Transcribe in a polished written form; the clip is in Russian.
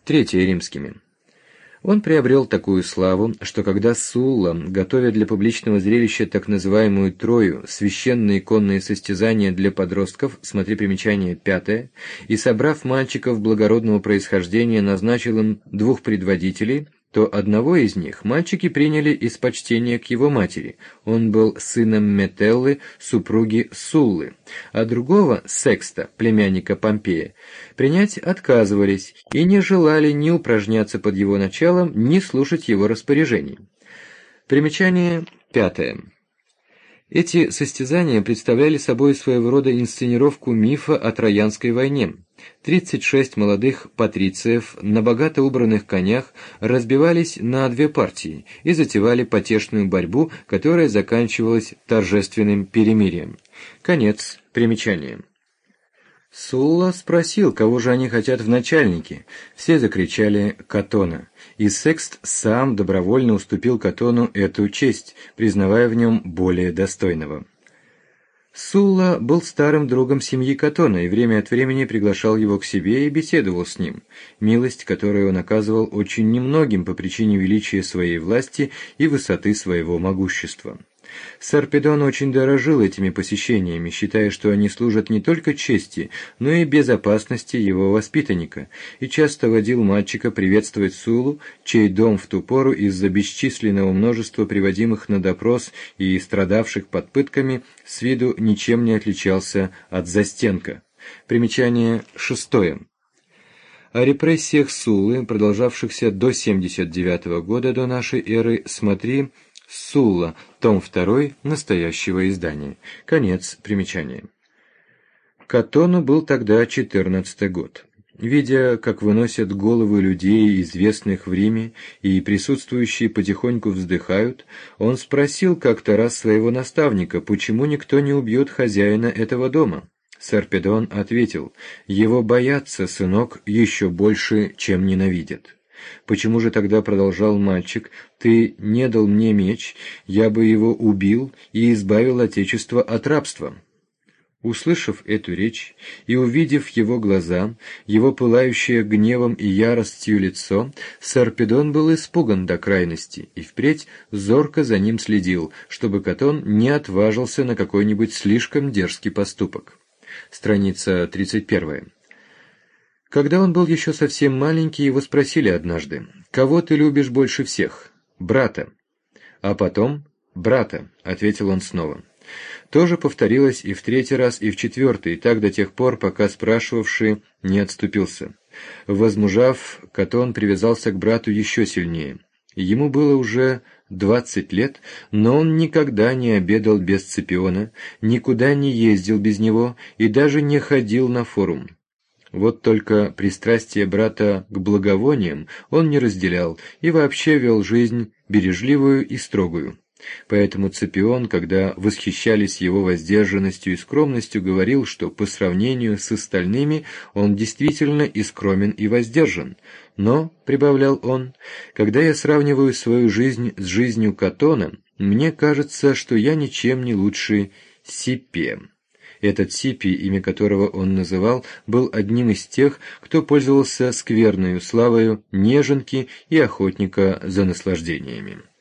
Третье римскими. Он приобрел такую славу, что когда Сулла, готовя для публичного зрелища так называемую Трою, священные конные состязания для подростков, смотри примечание 5, и собрав мальчиков благородного происхождения, назначил им 2 предводителей, то одного из них мальчики приняли из почтения к его матери, он был сыном Метеллы, супруги Суллы, а другого, Секста, племянника Помпея, принять отказывались и не желали ни упражняться под его началом, ни слушать его распоряжений. Примечание 5. Эти состязания представляли собой своего рода инсценировку мифа о Троянской войне. 36 молодых патрициев на богато убранных конях разбивались на 2 партии и затевали потешную борьбу, которая заканчивалась торжественным перемирием. Конец примечания. Сулла спросил, кого же они хотят в начальнике. Все закричали «Катона», и Секст сам добровольно уступил Катону эту честь, признавая в нем более достойного. Сулла был старым другом семьи Катона и время от времени приглашал его к себе и беседовал с ним, милость, которую он оказывал очень немногим по причине величия своей власти и высоты своего могущества. Сарпедон очень дорожил этими посещениями, считая, что они служат не только чести, но и безопасности его воспитанника, и часто водил мальчика приветствовать Суллу, чей дом в ту пору из-за бесчисленного множества приводимых на допрос и страдавших под пытками с виду ничем не отличался от застенка. Примечание 6. О репрессиях Суллы, продолжавшихся до 79 года до нашей эры, смотри Сулла, том 2 настоящего издания. Конец примечания. Катону был тогда 14-й год. Видя, как выносят головы людей, известных в Риме, и присутствующие потихоньку вздыхают, он спросил как-то раз своего наставника, почему никто не убьет хозяина этого дома. Сарпедон ответил: «Его боятся, сынок, еще больше, чем ненавидят». «Почему же тогда, — продолжал мальчик, — ты не дал мне меч, я бы его убил и избавил отечество от рабства?» Услышав эту речь и увидев его глаза, его пылающее гневом и яростью лицо, Сарпедон был испуган до крайности и впредь зорко за ним следил, чтобы Катон не отважился на какой-нибудь слишком дерзкий поступок. Страница 31. Когда он был еще совсем маленький, его спросили однажды: «Кого ты любишь больше всех?» «Брата». А потом «Брата», — ответил он снова. То же повторилось и в 3-й раз, и в 4-й, и так до тех пор, пока спрашивавший не отступился. Возмужав, Катон привязался к брату еще сильнее. Ему было уже 20 лет, но он никогда не обедал без Ципиона, никуда не ездил без него и даже не ходил на форум. Вот только пристрастие брата к благовониям он не разделял и вообще вел жизнь бережливую и строгую. Поэтому Ципион, когда восхищались его воздержанностью и скромностью, говорил, что по сравнению с остальными он действительно и скромен, и воздержан. Но, прибавлял он, когда я сравниваю свою жизнь с жизнью Катона, мне кажется, что я ничем не лучше Сиппия. Этот Сипий, имя которого он называл, был одним из тех, кто пользовался скверною славою неженки и охотника за наслаждениями.